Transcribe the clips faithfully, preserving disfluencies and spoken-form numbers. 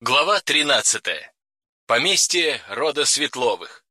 Глава тринадцатая. Поместье рода Светловых.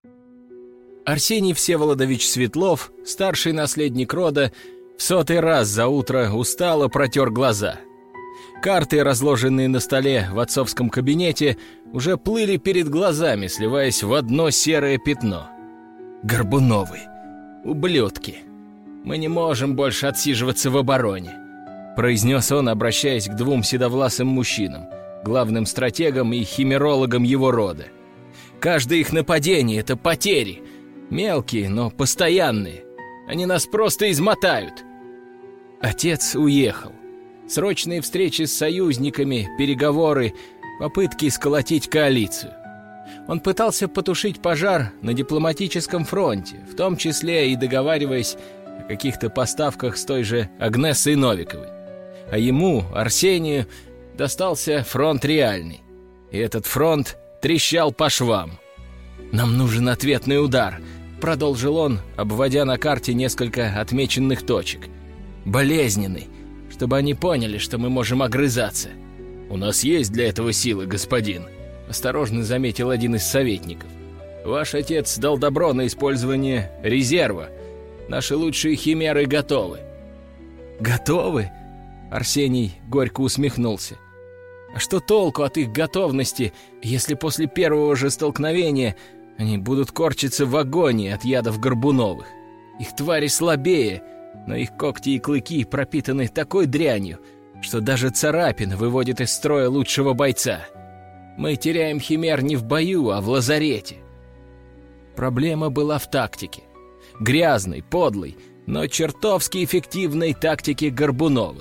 Арсений Всеволодович Светлов, старший наследник рода, в сотый раз за утро устало протер глаза. Карты, разложенные на столе в отцовском кабинете, уже плыли перед глазами, сливаясь в одно серое пятно. Горбуновы, ублюдки. Мы не можем больше отсиживаться в обороне, произнес он, обращаясь к двум седовласым мужчинам, главным стратегом и химерологом его рода. Каждое их нападение — это потери. Мелкие, но постоянные. Они нас просто измотают. Отец уехал. Срочные встречи с союзниками, переговоры, попытки сколотить коалицию. Он пытался потушить пожар на дипломатическом фронте, в том числе и договариваясь о каких-то поставках с той же Агнессой Новиковой. А ему, Арсению, достался фронт реальный. И этот фронт трещал по швам. «Нам нужен ответный удар», — продолжил он, обводя на карте несколько отмеченных точек. «Болезненный, чтобы они поняли, что мы можем огрызаться». «У нас есть для этого силы, господин», — осторожно заметил один из советников. «Ваш отец дал добро на использование резерва. Наши лучшие химеры готовы». «Готовы?» — Арсений горько усмехнулся. А что толку от их готовности, если после первого же столкновения они будут корчиться в агонии от ядов Горбуновых? Их твари слабее, но их когти и клыки пропитаны такой дрянью, что даже царапина выводит из строя лучшего бойца. Мы теряем химер не в бою, а в лазарете. Проблема была в тактике. Грязной, подлой, но чертовски эффективной тактике Горбуновых.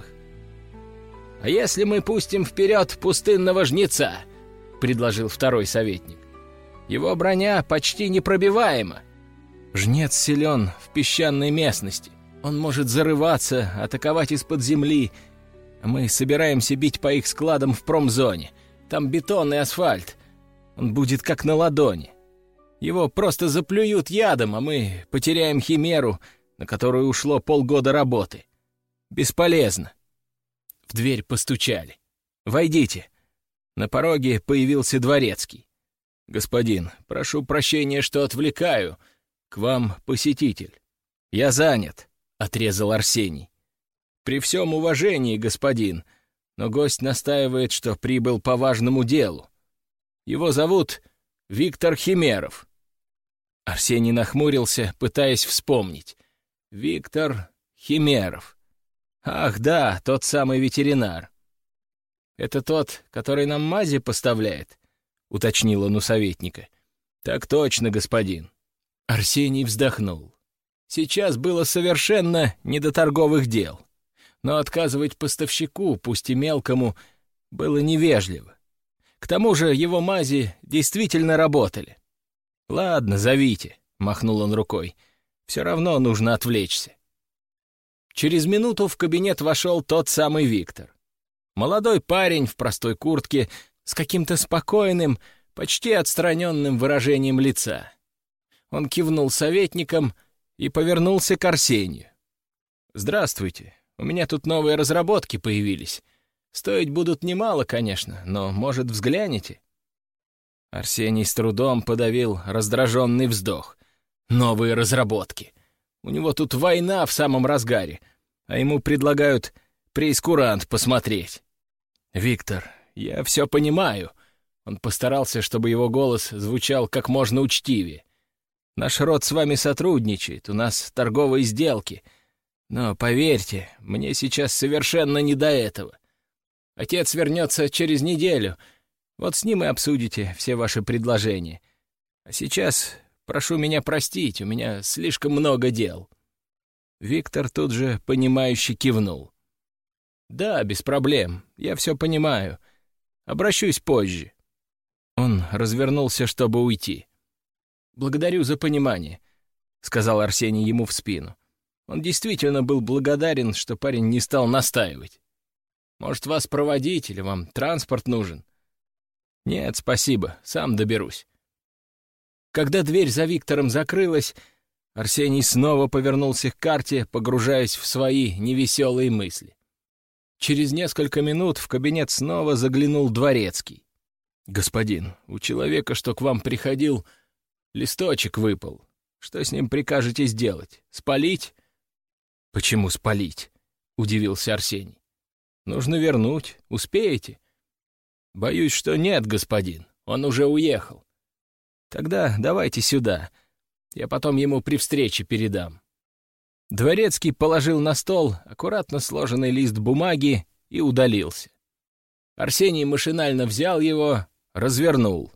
«А если мы пустим вперед пустынного жнеца?» — предложил второй советник. «Его броня почти непробиваема. Жнец силен в песчаной местности. Он может зарываться, атаковать из-под земли. А мы собираемся бить по их складам в промзоне. Там бетон и асфальт. Он будет как на ладони. Его просто заплюют ядом, а мы потеряем химеру, на которую ушло полгода работы. Бесполезно». В дверь постучали. «Войдите». На пороге появился дворецкий. «Господин, прошу прощения, что отвлекаю. К вам посетитель». «Я занят», — отрезал Арсений. «При всем уважении, господин, но гость настаивает, что прибыл по важному делу. Его зовут Виктор Химеров». Арсений нахмурился, пытаясь вспомнить. «Виктор Химеров. Ах, да, тот самый ветеринар. Это тот, который нам мази поставляет?» — уточнил он у советника. «Так точно, господин». Арсений вздохнул. Сейчас было совершенно не до торговых дел. Но отказывать поставщику, пусть и мелкому, было невежливо. К тому же его мази действительно работали. «Ладно, зовите», — махнул он рукой. «Все равно нужно отвлечься». Через минуту в кабинет вошел тот самый Виктор. Молодой парень в простой куртке с каким-то спокойным, почти отстраненным выражением лица. Он кивнул советникам и повернулся к Арсению. «Здравствуйте, у меня тут новые разработки появились. Стоить будут немало, конечно, но, может, взгляните?» Арсений с трудом подавил раздраженный вздох. «Новые разработки. У него тут война в самом разгаре, а ему предлагают прейскурант посмотреть». «Виктор, я все понимаю». Он постарался, чтобы его голос звучал как можно учтивее. «Наш род с вами сотрудничает, у нас торговые сделки. Но, поверьте, мне сейчас совершенно не до этого. Отец вернется через неделю, вот с ним и обсудите все ваши предложения. А сейчас прошу меня простить, у меня слишком много дел». Виктор тут же понимающе кивнул. «Да, без проблем, я все понимаю. Обращусь позже». Он развернулся, чтобы уйти. «Благодарю за понимание», — сказал Арсений ему в спину. Он действительно был благодарен, что парень не стал настаивать. «Может, вас проводить или вам транспорт нужен?» «Нет, спасибо, сам доберусь». Когда дверь за Виктором закрылась, Арсений снова повернулся к карте, погружаясь в свои невеселые мысли. Через несколько минут в кабинет снова заглянул дворецкий. «Господин, у человека, что к вам приходил, листочек выпал. Что с ним прикажете сделать? Спалить?» «Почему спалить?» — удивился Арсений. «Нужно вернуть. Успеете?» «Боюсь, что нет, господин. Он уже уехал». «Тогда давайте сюда. Я потом ему при встрече передам». Дворецкий положил на стол аккуратно сложенный лист бумаги и удалился. Арсений машинально взял его, развернул.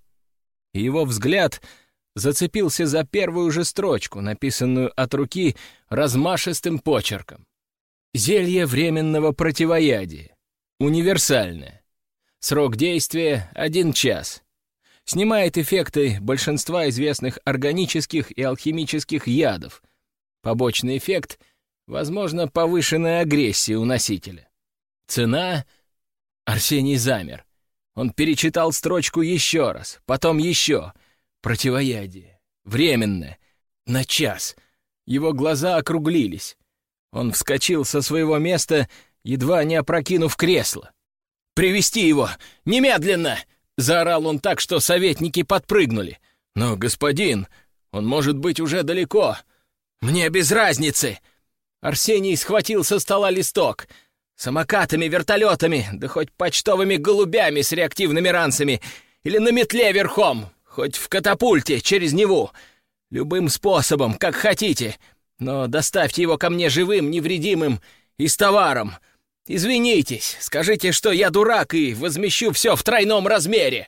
И его взгляд зацепился за первую же строчку, написанную от руки размашистым почерком. «Зелье временного противоядия. Универсальное. Срок действия — один час. Снимает эффекты большинства известных органических и алхимических ядов. Побочный эффект — возможно, повышенная агрессия у носителя. Цена...» Арсений замер. Он перечитал строчку еще раз, потом еще. Противоядие. Временное. На час. Его глаза округлились. Он вскочил со своего места, едва не опрокинув кресло. «Привести его! Немедленно!» — заорал он так, что советники подпрыгнули. «Но, господин, он может быть уже далеко. Мне без разницы!» Арсений схватил со стола листок. «Самокатами, вертолетами, да хоть почтовыми голубями с реактивными ранцами, или на метле верхом, хоть в катапульте через Неву. Любым способом, как хотите, но доставьте его ко мне живым, невредимым и с товаром. Извинитесь, скажите, что я дурак, и возмещу все в тройном размере».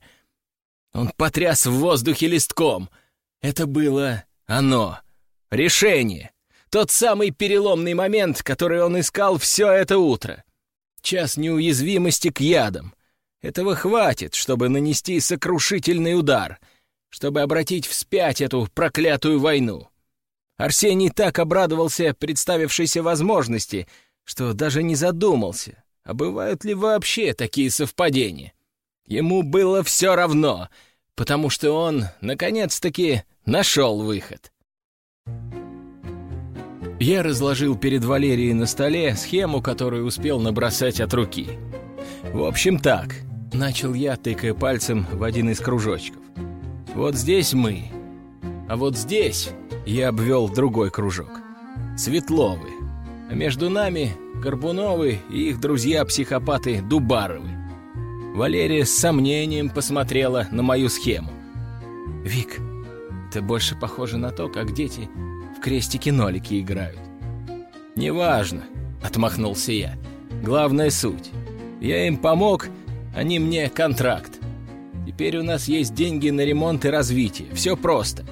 Он потряс в воздухе листком. Это было оно. Решение. Тот самый переломный момент, который он искал все это утро. Час неуязвимости к ядам. Этого хватит, чтобы нанести сокрушительный удар, чтобы обратить вспять эту проклятую войну. Арсений так обрадовался представившейся возможности, что даже не задумался, а бывают ли вообще такие совпадения. Ему было все равно, потому что он, наконец-таки, нашел выход. Я разложил перед Валерией на столе схему, которую успел набросать от руки. «В общем так», — начал я, тыкая пальцем в один из кружочков. «Вот здесь мы, а вот здесь я обвел другой кружок. Светловы, а между нами Горбуновы и их друзья-психопаты Дубаровы». Валерия с сомнением посмотрела на мою схему. «Вик, это больше похоже на то, как дети в крестики-нолики играют». «Неважно», — отмахнулся я. «Главная суть. Я им помог, они мне контракт. Теперь у нас есть деньги на ремонт и развитие. Все просто».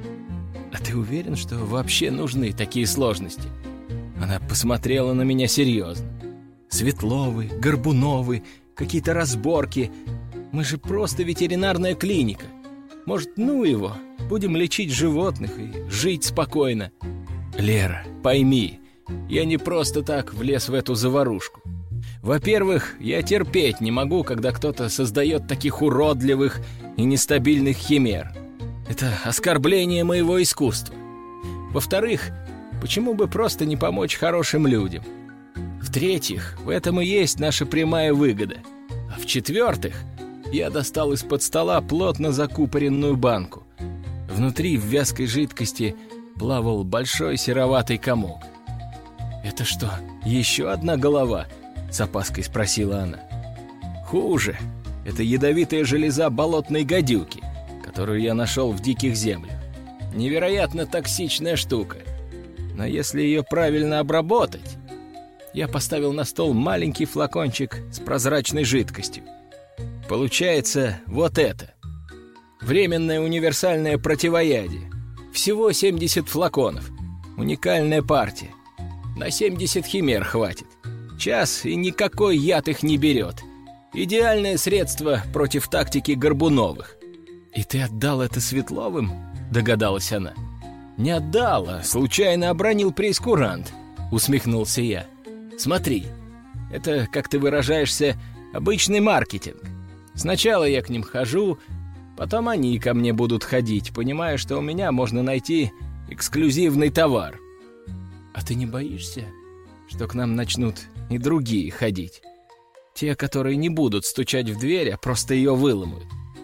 «А ты уверен, что вообще нужны такие сложности?» Она посмотрела на меня серьезно. «Светловы, Горбуновы, какие-то разборки. Мы же просто ветеринарная клиника. Может, ну его, будем лечить животных и жить спокойно». «Лера, пойми, я не просто так влез в эту заварушку. Во-первых, я терпеть не могу, когда кто-то создает таких уродливых и нестабильных химер. Это оскорбление моего искусства. Во-вторых, почему бы просто не помочь хорошим людям? В-третьих, в этом и есть наша прямая выгода. А в-четвертых, я достал из-под стола плотно закупоренную банку. Внутри в вязкой жидкости плавал большой сероватый комок. «Это что, еще одна голова?» — с опаской спросила она. «Хуже. Это ядовитая железа болотной гадюки, которую я нашел в диких землях. Невероятно токсичная штука. Но если ее правильно обработать...» Я поставил на стол маленький флакончик с прозрачной жидкостью. Получается вот это. Временное универсальное противоядие. Всего семьдесят флаконов. Уникальная партия. На семьдесят химер хватит. Час, и никакой яд их не берет. Идеальное средство против тактики Горбуновых. «И ты отдал это Светловым?» — догадалась она. «Не отдал, а случайно обронил прейскурант», — усмехнулся я. «Смотри, это, как ты выражаешься, обычный маркетинг. Сначала я к ним хожу, потом они ко мне будут ходить, понимая, что у меня можно найти эксклюзивный товар. А ты не боишься, что к нам начнут и другие ходить? Те, которые не будут стучать в дверь, а просто ее выломают.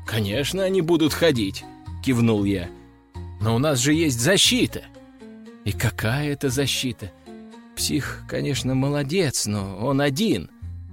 «Конечно, они будут ходить», — кивнул я. «Но у нас же есть защита». «И какая это защита? Псих, конечно, молодец, но он один».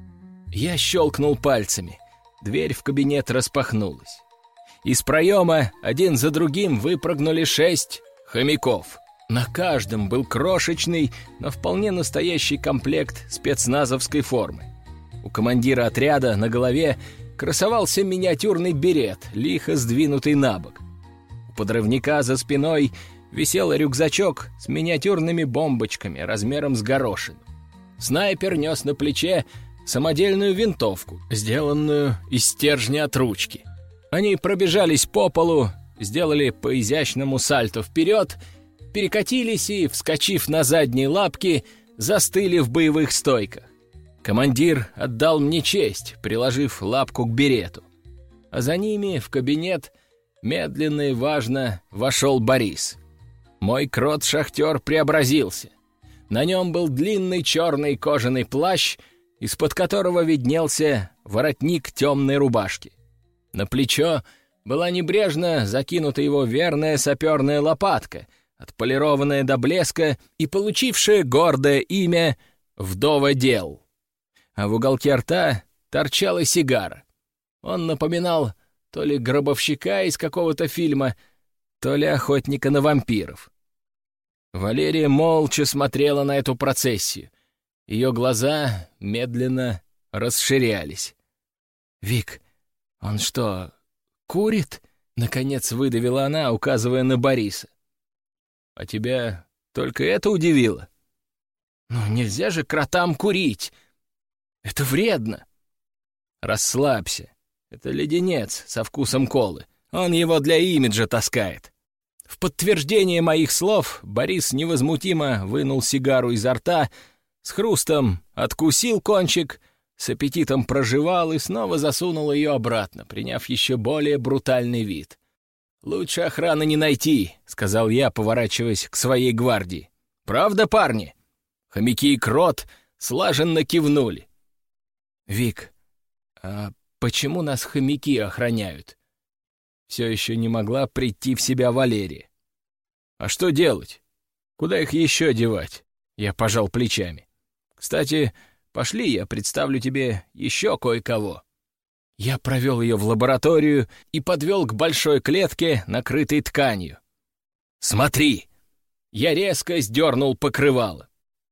Я щелкнул пальцами. Дверь в кабинет распахнулась. Из проема один за другим выпрыгнули шесть хомяков. На каждом был крошечный, но вполне настоящий комплект спецназовской формы. У командира отряда на голове красовался миниатюрный берет, лихо сдвинутый на бок. У подрывника за спиной висел рюкзачок с миниатюрными бомбочками размером с горошину. Снайпер нес на плече самодельную винтовку, сделанную из стержня от ручки. Они пробежались по полу, сделали по изящному сальто вперед, перекатились и, вскочив на задние лапки, застыли в боевых стойках. Командир отдал мне честь, приложив лапку к берету. А за ними в кабинет медленно и важно вошел Борис. Мой крот-шахтер преобразился. На нем был длинный черный кожаный плащ, из-под которого виднелся воротник темной рубашки. На плечо была небрежно закинута его верная саперная лопатка, отполированная до блеска и получившая гордое имя «Вдова дел». А в уголке рта торчала сигара. Он напоминал то ли гробовщика из какого-то фильма, то ли охотника на вампиров. Валерия молча смотрела на эту процессию. Ее глаза медленно расширялись. «Вик, он что, курит?» — наконец выдавила она, указывая на Бориса. «А тебя только это удивило?» «Ну, нельзя же кротам курить! Это вредно!» «Расслабься. Это леденец со вкусом колы. Он его для имиджа таскает». В подтверждение моих слов Борис невозмутимо вынул сигару изо рта, с хрустом откусил кончик, с аппетитом прожевал и снова засунул ее обратно, приняв еще более брутальный вид. «Лучше охраны не найти», — сказал я, поворачиваясь к своей гвардии. «Правда, парни?» Хомяки и крот слаженно кивнули. «Вик, а почему нас хомяки охраняют?» Все еще не могла прийти в себя Валерия. «А что делать? Куда их еще девать?» Я пожал плечами. «Кстати, пошли, я представлю тебе еще кое-кого». Я провел ее в лабораторию и подвел к большой клетке, накрытой тканью. «Смотри!» Я резко сдернул покрывало.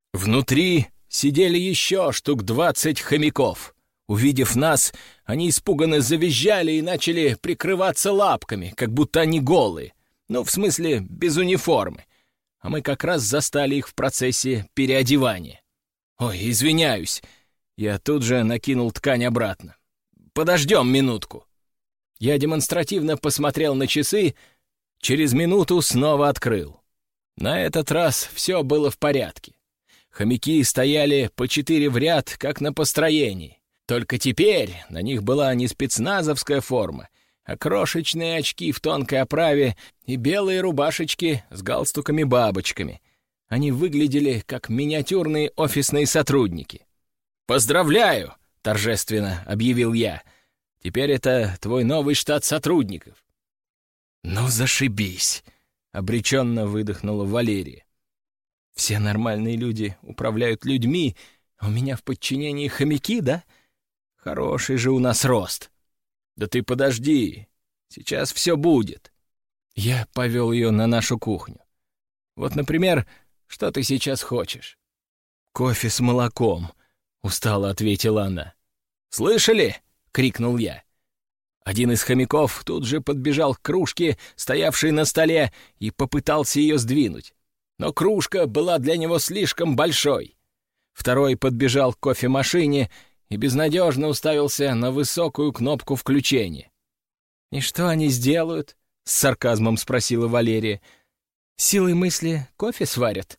Внутри сидели еще штук двадцать хомяков. Увидев нас, они испуганно завизжали и начали прикрываться лапками, как будто они голые. Ну, в смысле, без униформы. А мы как раз застали их в процессе переодевания. «Ой, извиняюсь». Я тут же накинул ткань обратно. «Подождем минутку». Я демонстративно посмотрел на часы, через минуту снова открыл. На этот раз все было в порядке. Хомяки стояли по четыре в ряд, как на построении. Только теперь на них была не спецназовская форма, а крошечные очки в тонкой оправе и белые рубашечки с галстуками-бабочками. Они выглядели как миниатюрные офисные сотрудники. «Поздравляю!» — торжественно объявил я. «Теперь это твой новый штат сотрудников». «Ну, зашибись!» — обреченно выдохнула Валерия. «Все нормальные люди управляют людьми, а у меня в подчинении хомяки, да? Хороший же у нас рост». «Да ты подожди, сейчас все будет». Я повел ее на нашу кухню. «Вот, например, что ты сейчас хочешь?» «Кофе с молоком», — устало ответила она. «Слышали?» — крикнул я. Один из хомяков тут же подбежал к кружке, стоявшей на столе, и попытался ее сдвинуть. Но кружка была для него слишком большой. Второй подбежал к кофемашине и безнадежно уставился на высокую кнопку включения. «И что они сделают?» — с сарказмом спросила Валерия. «Силой мысли кофе сварят?»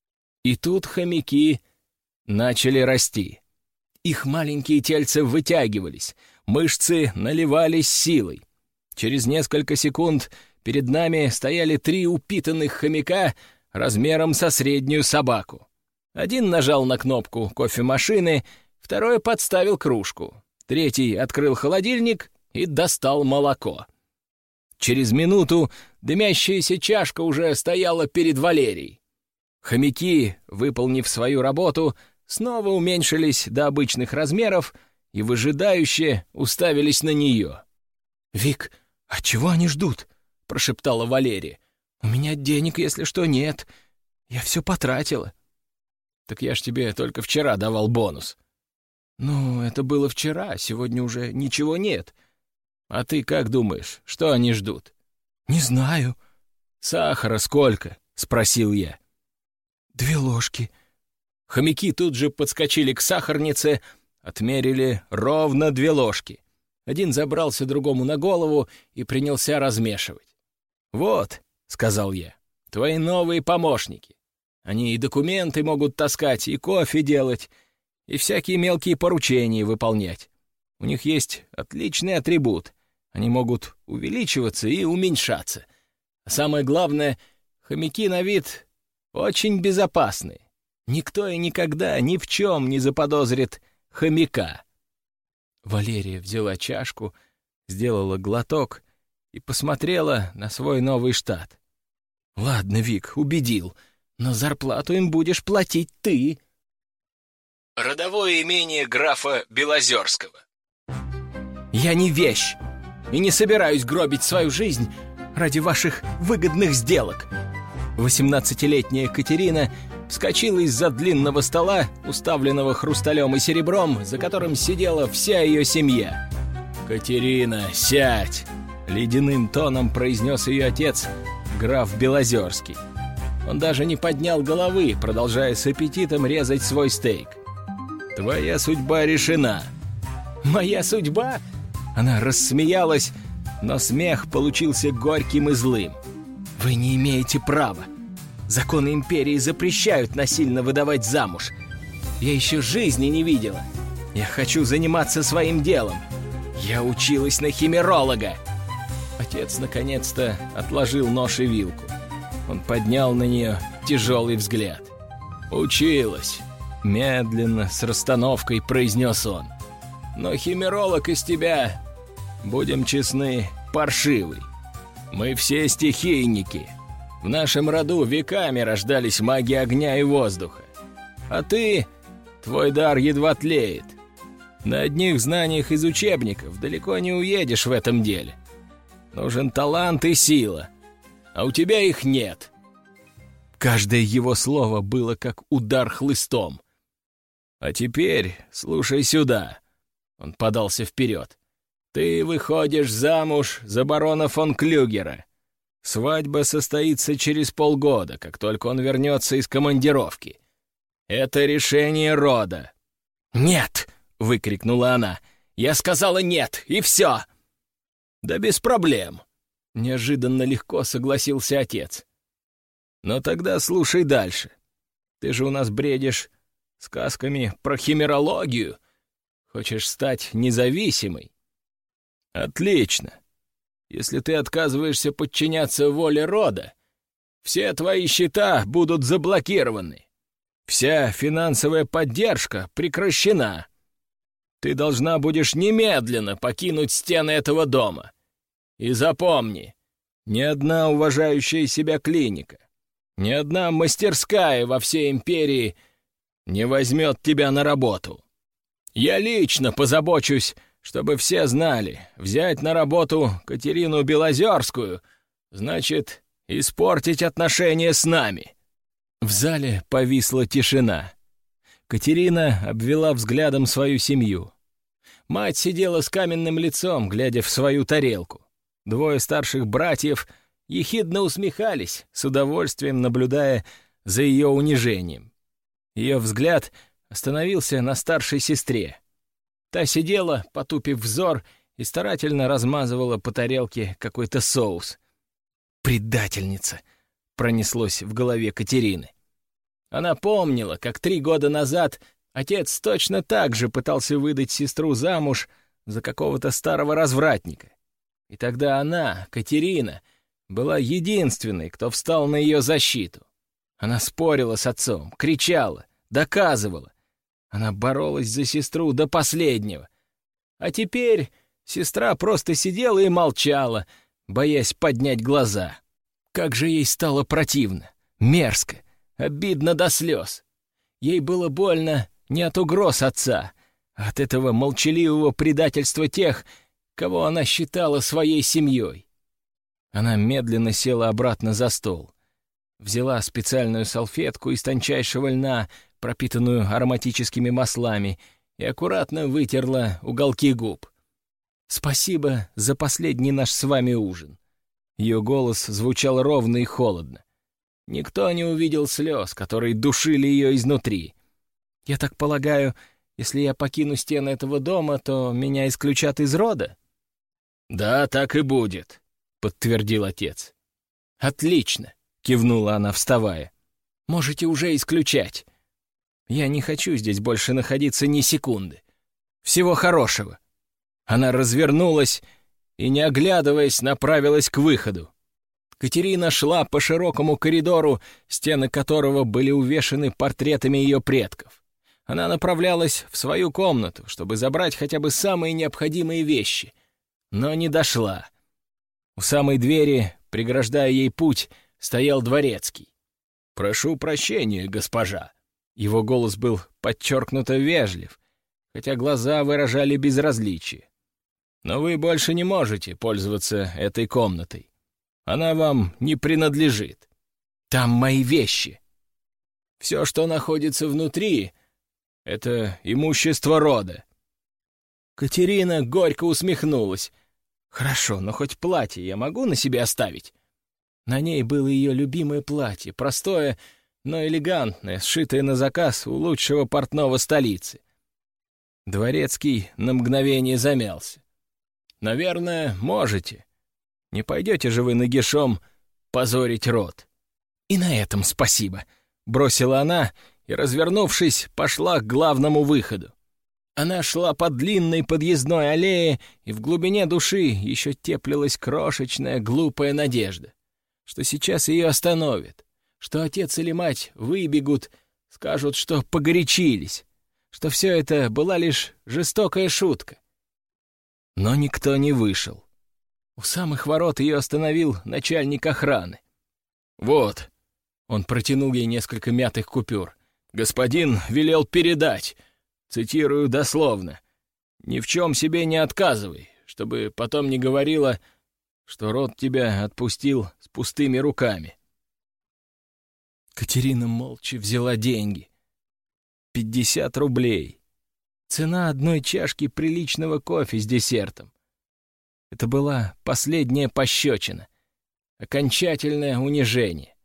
И тут хомяки начали расти. Их маленькие тельца вытягивались, мышцы наливались силой. Через несколько секунд перед нами стояли три упитанных хомяка размером со среднюю собаку. Один нажал на кнопку кофемашины, второй подставил кружку, третий открыл холодильник и достал молоко. Через минуту дымящаяся чашка уже стояла перед Валерией. Хомяки, выполнив свою работу, снова уменьшились до обычных размеров и выжидающе уставились на нее. «Вик, а чего они ждут?» — прошептала Валерия. «У меня денег, если что, нет. Я все потратила». «Так я ж тебе только вчера давал бонус». «Ну, это было вчера, сегодня уже ничего нет. А ты как думаешь, что они ждут?» «Не знаю». «Сахара сколько?» — спросил я. «Две ложки». Хомяки тут же подскочили к сахарнице, отмерили ровно две ложки. Один забрался другому на голову и принялся размешивать. «Вот», — сказал я, — «твои новые помощники. Они и документы могут таскать, и кофе делать, и всякие мелкие поручения выполнять. У них есть отличный атрибут. Они могут увеличиваться и уменьшаться. А самое главное, хомяки на вид очень безопасные. Никто и никогда ни в чем не заподозрит хомяка». Валерия взяла чашку, сделала глоток и посмотрела на свой новый штат. «Ладно, Вик, убедил, но зарплату им будешь платить ты». Родовое имение графа Белозерского. «Я не вещь и не собираюсь гробить свою жизнь ради ваших выгодных сделок». Восемнадцатилетняя Катерина вскочила из-за длинного стола, уставленного хрусталем и серебром, за которым сидела вся ее семья. «Катерина, сядь!» — ледяным тоном произнес ее отец, граф Белозерский. Он даже не поднял головы, продолжая с аппетитом резать свой стейк. «Твоя судьба решена». «Моя судьба?» Она рассмеялась, но смех получился горьким и злым. «Вы не имеете права. Законы империи запрещают насильно выдавать замуж. Я еще жизни не видела. Я хочу заниматься своим делом. Я училась на химеролога». Отец наконец-то отложил нож и вилку. Он поднял на нее тяжелый взгляд. «Училась», — медленно, с расстановкой произнес он. «Но химеролог из тебя, будем честны, паршивый. Мы все стихийники. В нашем роду веками рождались маги огня и воздуха. А ты, твой дар едва тлеет. На одних знаниях из учебников далеко не уедешь в этом деле. Нужен талант и сила, а у тебя их нет». Каждое его слово было как удар хлыстом. «А теперь слушай сюда». Он подался вперед. «Ты выходишь замуж за барона фон Клюгера. Свадьба состоится через полгода, как только он вернется из командировки. Это решение рода». «Нет!» — выкрикнула она. «Я сказала нет, и все!» «Да без проблем!» — неожиданно легко согласился отец. «Но тогда слушай дальше. Ты же у нас бредишь сказками про химерологию. Хочешь стать независимой? Отлично. Если ты отказываешься подчиняться воле рода, все твои счета будут заблокированы. Вся финансовая поддержка прекращена. Ты должна будешь немедленно покинуть стены этого дома. И запомни, ни одна уважающая себя клиника, ни одна мастерская во всей империи не возьмет тебя на работу. Я лично позабочусь, чтобы все знали, взять на работу Катерину Белозерскую значит испортить отношения с нами». В зале повисла тишина. Катерина обвела взглядом свою семью. Мать сидела с каменным лицом, глядя в свою тарелку. Двое старших братьев ехидно усмехались, с удовольствием наблюдая за ее унижением. Ее взгляд остановился на старшей сестре. Та сидела, потупив взор, и старательно размазывала по тарелке какой-то соус. «Предательница!» — пронеслось в голове Катерины. Она помнила, как три года назад отец точно так же пытался выдать сестру замуж за какого-то старого развратника. И тогда она, Катерина, была единственной, кто встал на ее защиту. Она спорила с отцом, кричала, доказывала. Она боролась за сестру до последнего. А теперь Сестра просто сидела и молчала, боясь поднять глаза. Как же ей стало противно, мерзко, обидно до слез. Ей было больно не от угроз отца, а от этого молчаливого предательства тех, кого она считала своей семьей. Она медленно села обратно за стол, взяла специальную салфетку из тончайшего льна, пропитанную ароматическими маслами, и аккуратно вытерла уголки губ. «Спасибо за последний наш с вами ужин». Ее голос звучал ровно и холодно. Никто не увидел слез, которые душили ее изнутри. «Я так полагаю, если я покину стены этого дома, то меня исключат из рода?» «Да, так и будет», — подтвердил отец. «Отлично», — кивнула она, вставая. «Можете уже исключать. Я не хочу здесь больше находиться ни секунды. Всего хорошего». Она развернулась и, не оглядываясь, направилась к выходу. Катерина шла по широкому коридору, стены которого были увешаны портретами ее предков. Она направлялась в свою комнату, чтобы забрать хотя бы самые необходимые вещи, но не дошла. У самой двери, преграждая ей путь, стоял дворецкий. «Прошу прощения, госпожа». Его голос был подчеркнуто вежлив, хотя глаза выражали безразличие. «Но вы больше не можете пользоваться этой комнатой. Она вам не принадлежит. Там мои вещи. Все, что находится внутри, — это имущество рода». Катерина горько усмехнулась. «Хорошо, но хоть платье я могу на себе оставить?» На ней было ее любимое платье, простое, но элегантное, сшитое на заказ у лучшего портного столицы. Дворецкий на мгновение замялся. «Наверное, можете. Не пойдете же вы нагишом позорить род». «И на этом спасибо», — бросила она и, развернувшись, пошла к главному выходу. Она шла по длинной подъездной аллее, и в глубине души еще теплилась крошечная глупая надежда, что сейчас ее остановят, что отец или мать выбегут, скажут, что погорячились, что все это была лишь жестокая шутка. Но никто не вышел. У самых ворот ее остановил начальник охраны. «Вот», — он протянул ей несколько мятых купюр, — «господин велел передать, цитирую дословно, ни в чем себе не отказывай, чтобы потом не говорила, что род тебя отпустил с пустыми руками». Катерина молча взяла деньги. Пятьдесят рублей. Цена одной чашки приличного кофе с десертом. Это была последняя пощечина, окончательное унижение.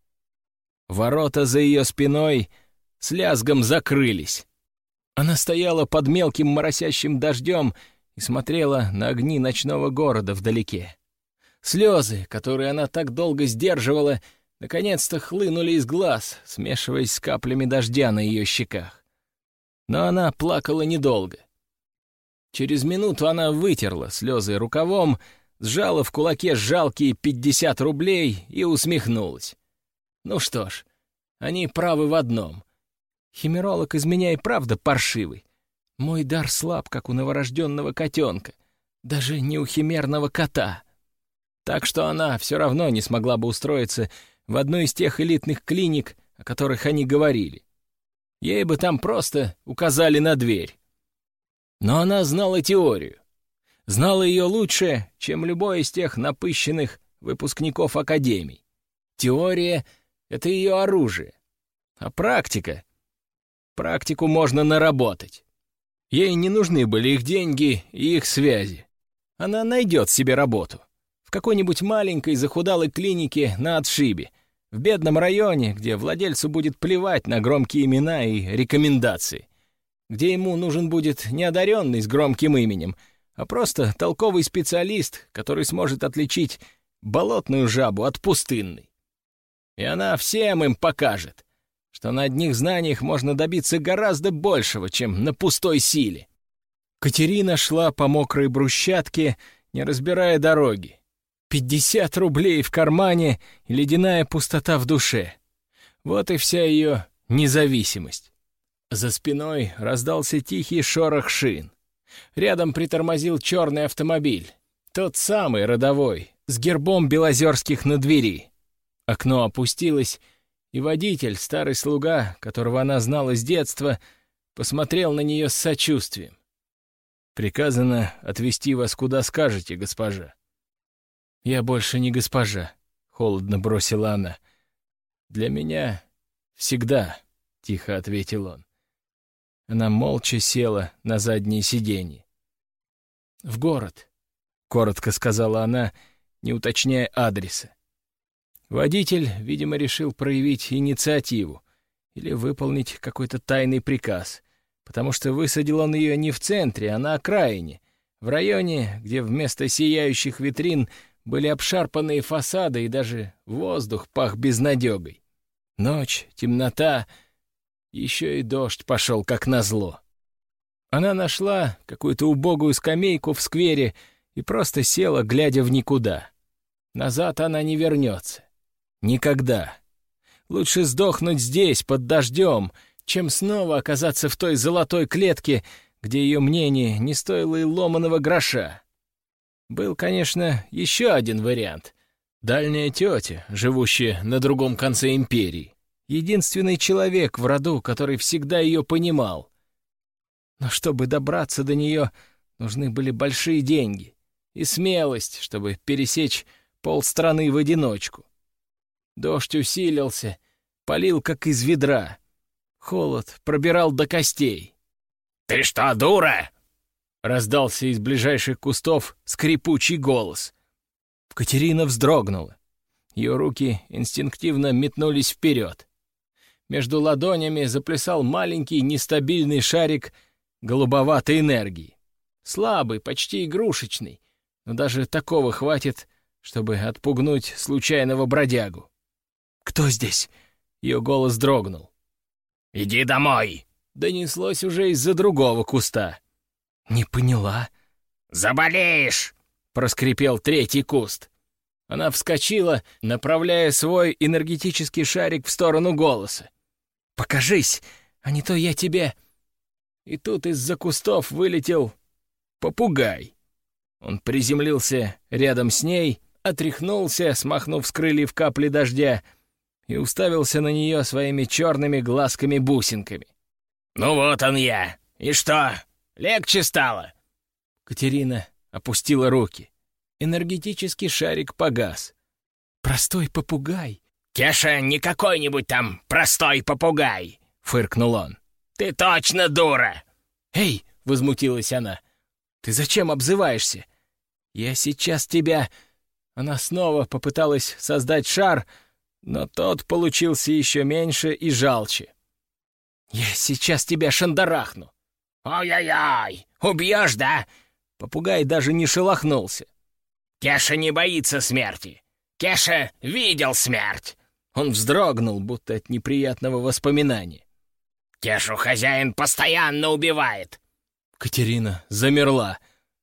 Ворота за ее спиной с лязгом закрылись. Она стояла под мелким моросящим дождем и смотрела на огни ночного города вдалеке. Слезы, которые она так долго сдерживала, наконец-то хлынули из глаз, смешиваясь с каплями дождя на ее щеках. Но она плакала недолго. Через минуту она вытерла слезы рукавом, сжала в кулаке жалкие пятьдесят рублей и усмехнулась. Ну что ж, они правы в одном. Химеролог из меня и правда паршивый. Мой дар слаб, как у новорожденного котенка, даже не у химерного кота. Так что она все равно не смогла бы устроиться в одну из тех элитных клиник, о которых они говорили. Ей бы там просто указали на дверь. Но она знала теорию. Знала ее лучше, чем любой из тех напыщенных выпускников академий. Теория — это ее оружие. А практика? Практику можно наработать. Ей не нужны были их деньги и их связи. Она найдет себе работу. В какой-нибудь маленькой захудалой клинике на отшибе, в бедном районе, где владельцу будет плевать на громкие имена и рекомендации, где ему нужен будет не одаренный с громким именем, а просто толковый специалист, который сможет отличить болотную жабу от пустынной. И она всем им покажет, что на одних знаниях можно добиться гораздо большего, чем на пустой силе. Катерина шла по мокрой брусчатке, не разбирая дороги. Пятьдесят рублей в кармане и ледяная пустота в душе. Вот и вся ее независимость. За спиной раздался тихий шорох шин. Рядом притормозил черный автомобиль. Тот самый родовой, с гербом Белозерских на двери. Окно опустилось, и водитель, старый слуга, которого она знала с детства, посмотрел на нее с сочувствием. «Приказано отвезти вас куда скажете, госпожа». «Я больше не госпожа», — холодно бросила она. «Для меня всегда», — тихо ответил он. Она молча села на заднее сиденье. «В город», — коротко сказала она, не уточняя адреса. Водитель, видимо, решил проявить инициативу или выполнить какой-то тайный приказ, потому что высадил он ее не в центре, а на окраине, в районе, где вместо сияющих витрин были обшарпанные фасады и даже воздух пах безнадегой. Ночь, темнота, еще и дождь пошел как назло. Она нашла какую-то убогую скамейку в сквере и просто села, глядя в никуда. Назад она не вернется. Никогда. Лучше сдохнуть здесь, под дождем, чем снова оказаться в той золотой клетке, где ее мнение не стоило и ломаного гроша. Был, конечно, еще один вариант. Дальняя тетя, живущая на другом конце империи. Единственный человек в роду, который всегда ее понимал. Но чтобы добраться до нее, нужны были большие деньги и смелость, чтобы пересечь полстраны в одиночку. Дождь усилился, полил как из ведра. Холод пробирал до костей. «Ты что, дура?» — раздался из ближайших кустов скрипучий голос. Катерина вздрогнула. Ее руки инстинктивно метнулись вперед. Между ладонями заплясал маленький нестабильный шарик голубоватой энергии. Слабый, почти игрушечный, но даже такого хватит, чтобы отпугнуть случайного бродягу. «Кто здесь?» — ее голос дрогнул. «Иди домой!» — донеслось уже из-за другого куста. «Не поняла». «Заболеешь!» — проскрипел третий куст. Она вскочила, направляя свой энергетический шарик в сторону голоса. «Покажись, а не то я тебе...» И тут из-за кустов вылетел попугай. Он приземлился рядом с ней, отряхнулся, смахнув с крыльев капли дождя, и уставился на нее своими черными глазками-бусинками. «Ну вот он я! И что, легче стало?» Катерина опустила руки. Энергетический шарик погас. «Простой попугай!» «Кеша не какой-нибудь там простой попугай!» — фыркнул он. «Ты точно дура!» «Эй!» — возмутилась она. «Ты зачем обзываешься? Я сейчас тебя...» Она снова попыталась создать шар, но тот получился еще меньше и жалче. «Я сейчас тебя шандарахну!» «Ой-ой-ой! Убьешь, да?» Попугай даже не шелохнулся. «Кеша не боится смерти! Кеша видел смерть!» Он вздрогнул, будто от неприятного воспоминания. «Кешу хозяин постоянно убивает!» Катерина замерла.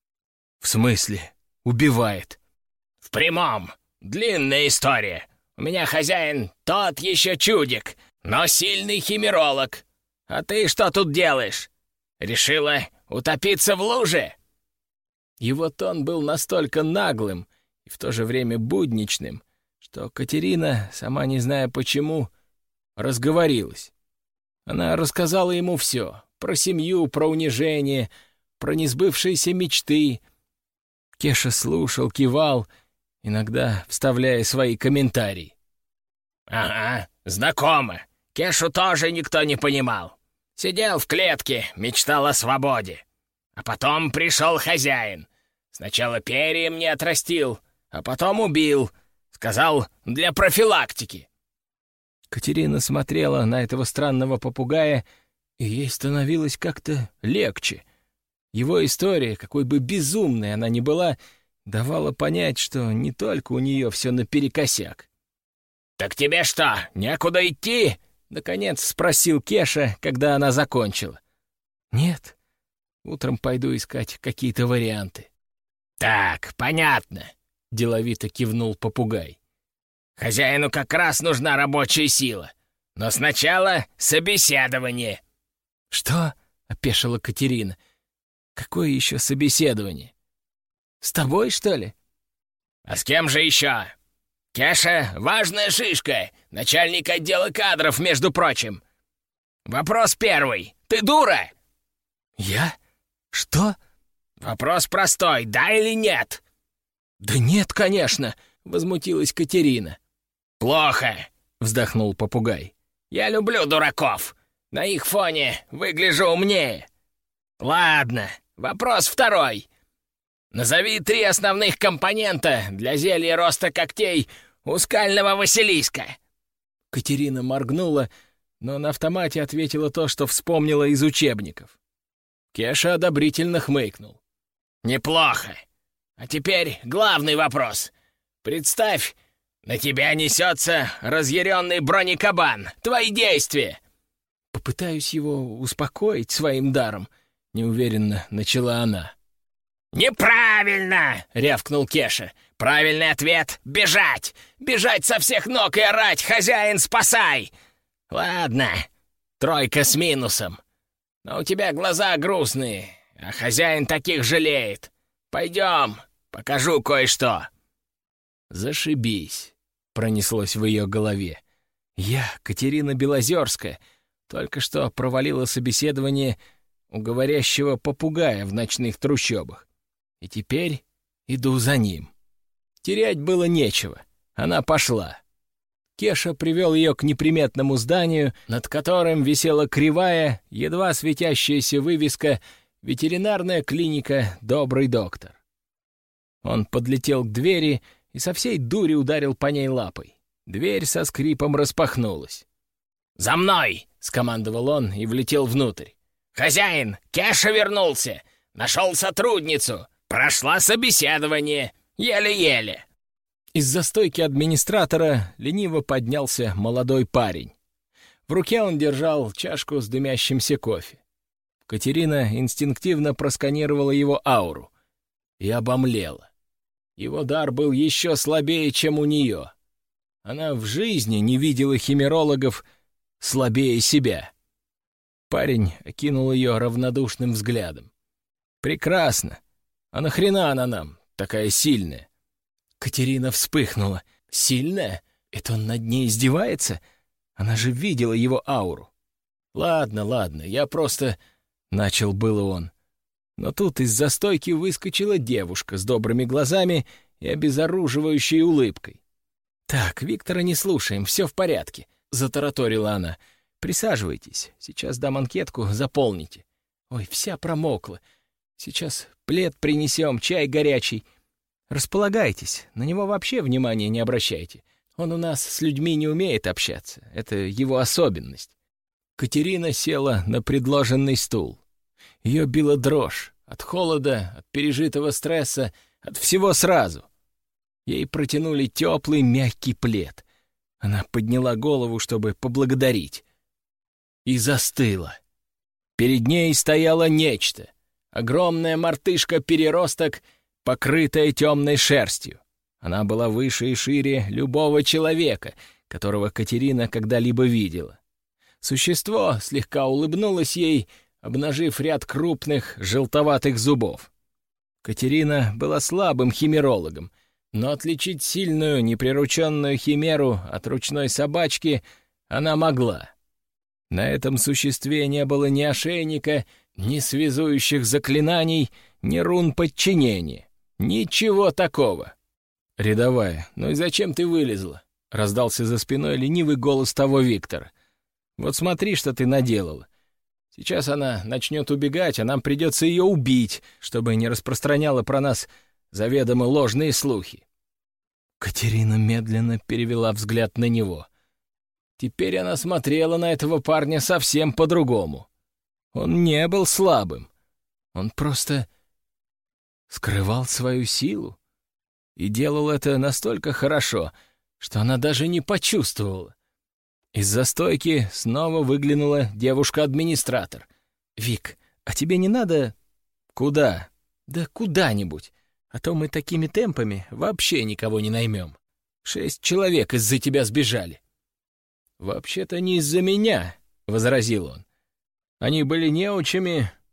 «В смысле? Убивает?» «В прямом. Длинная история. У меня хозяин тот еще чудик, но сильный химеролог. А ты что тут делаешь? Решила утопиться в луже?» Его тон был настолько наглым и в то же время будничным, что Катерина, сама не зная почему, разговорилась. Она рассказала ему все — про семью, про унижение, про несбывшиеся мечты. Кеша слушал, кивал, иногда вставляя свои комментарии. «Ага, знакомо. Кешу тоже никто не понимал. Сидел в клетке, мечтал о свободе. А потом пришел хозяин. Сначала перья мне отрастил, а потом убил. Сказал, для профилактики». Катерина смотрела на этого странного попугая, и ей становилось как-то легче. Его история, какой бы безумной она ни была, давала понять, что не только у нее все наперекосяк. «Так тебе что, некуда идти?» — наконец спросил Кеша, когда она закончила. «Нет, утром пойду искать какие-то варианты». «Так, понятно», — деловито кивнул попугай. «Хозяину как раз нужна рабочая сила. Но сначала собеседование». «Что?» — опешила Катерина. «Какое еще собеседование? С тобой, что ли?» «А с кем же еще? Кеша — важная шишка, начальник отдела кадров, между прочим. Вопрос первый. Ты дура?» «Я? Что?» «Вопрос простой. Да или нет?» «Да нет, конечно!» — возмутилась Катерина. «Плохо!» — вздохнул попугай. «Я люблю дураков. На их фоне выгляжу умнее. Ладно, вопрос второй. Назови три основных компонента для зелья роста когтей у скального Василиска». Катерина моргнула, но на автомате ответила то, что вспомнила из учебников. Кеша одобрительно хмыкнул. «Неплохо. А теперь главный вопрос. Представь, на тебя несется разъяренный бронекабан. Твои действия!» «Попытаюсь его успокоить своим даром», — неуверенно начала она. «Неправильно!» — рявкнул Кеша. «Правильный ответ — бежать! Бежать со всех ног и орать: хозяин, спасай!» «Ладно, тройка с минусом. Но у тебя глаза грустные, а хозяин таких жалеет. Пойдем, покажу кое-что». «Зашибись», — пронеслось в ее голове. «Я, Катерина Белозерская, только что провалила собеседование у говорящего попугая в ночных трущобах. И теперь иду за ним». Терять было нечего. Она пошла. Кеша привел ее к неприметному зданию, над которым висела кривая, едва светящаяся вывеска «Ветеринарная клиника «Добрый доктор». Он подлетел к двери и со всей дури ударил по ней лапой. Дверь со скрипом распахнулась. «За мной!» — скомандовал он и влетел внутрь. «Хозяин, Кеша вернулся! Нашел сотрудницу! Прошла собеседование! Еле-еле!» Из-за стойки администратора лениво поднялся молодой парень. В руке он держал чашку с дымящимся кофе. Катерина инстинктивно просканировала его ауру и обомлела. Его дар был еще слабее, чем у нее. Она в жизни не видела химерологов слабее себя. Парень окинул ее равнодушным взглядом. «Прекрасно. А нахрена она нам, такая сильная?» Катерина вспыхнула. «Сильная? Это он над ней издевается? Она же видела его ауру». «Ладно, ладно, я просто...» — начал было он. Но тут из-за стойки выскочила девушка с добрыми глазами и обезоруживающей улыбкой. «Так, Виктора не слушаем, все в порядке», — затараторила она. «Присаживайтесь, сейчас дам анкетку, заполните. Ой, вся промокла. Сейчас плед принесем, чай горячий. Располагайтесь, на него вообще внимания не обращайте. Он у нас с людьми не умеет общаться, это его особенность». Катерина села на предложенный стул. Ее била дрожь от холода, от пережитого стресса, от всего сразу. Ей протянули теплый мягкий плед. Она подняла голову, чтобы поблагодарить. И застыла. Перед ней стояло нечто. Огромная мартышка-переросток, покрытая темной шерстью. Она была выше и шире любого человека, которого Катерина когда-либо видела. Существо слегка улыбнулось ей, обнажив ряд крупных желтоватых зубов. Катерина была слабым химерологом, но отличить сильную, неприрученную химеру от ручной собачки она могла. На этом существе не было ни ошейника, ни связующих заклинаний, ни рун подчинения. Ничего такого. «Рядовая, ну и зачем ты вылезла?» — раздался за спиной ленивый голос того Виктора. «Вот смотри, что ты наделала. Сейчас она начнет убегать, а нам придется ее убить, чтобы не распространяла про нас заведомо ложные слухи». Катерина медленно перевела взгляд на него. Теперь она смотрела на этого парня совсем по-другому. Он не был слабым. Он просто скрывал свою силу и делал это настолько хорошо, что она даже не почувствовала. Из-за стойки снова выглянула девушка-администратор. «Вик, а тебе не надо...» «Куда?» «Да куда-нибудь, а то мы такими темпами вообще никого не наймем. Шесть человек из-за тебя сбежали». «Вообще-то не из-за меня», — возразил он. «Они были неучами,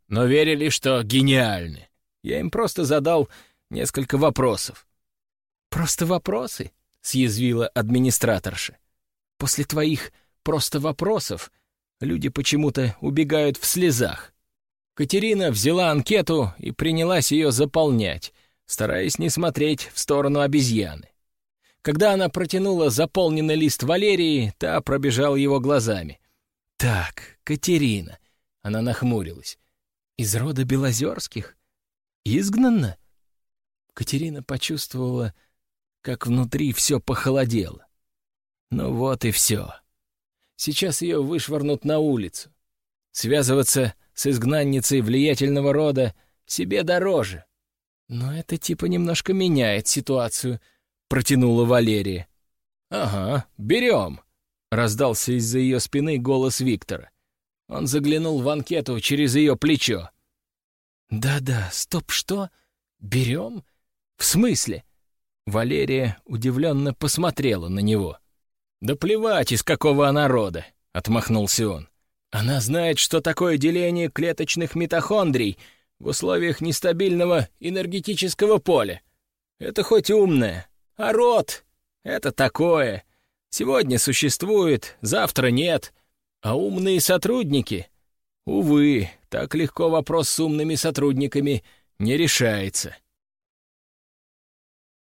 но верили, что гениальны. Я им просто задал несколько вопросов». «Просто вопросы?» — съязвила администраторша. «После твоих просто вопросов люди почему-то убегают в слезах». Катерина взяла анкету и принялась ее заполнять, стараясь не смотреть в сторону обезьяны. Когда она протянула заполненный лист Валерии, та пробежала его глазами. «Так, Катерина», — она нахмурилась, — «из рода Белозерских? Изгнанна?» Катерина почувствовала, как внутри все похолодело. Ну вот и все. Сейчас ее вышвырнут на улицу. Связываться с изгнанницей влиятельного рода себе дороже. Но это типа немножко меняет ситуацию, — протянула Валерия. «Ага, берем», — раздался из-за ее спины голос Виктора. Он заглянул в анкету через ее плечо. «Да-да, стоп, что? Берем? В смысле?» Валерия удивленно посмотрела на него. «Да плевать, из какого она рода», — отмахнулся он. «Она знает, что такое деление клеточных митохондрий в условиях нестабильного энергетического поля. Это хоть умная, а род — это такое. Сегодня существует, завтра нет. А умные сотрудники? Увы, так легко вопрос с умными сотрудниками не решается».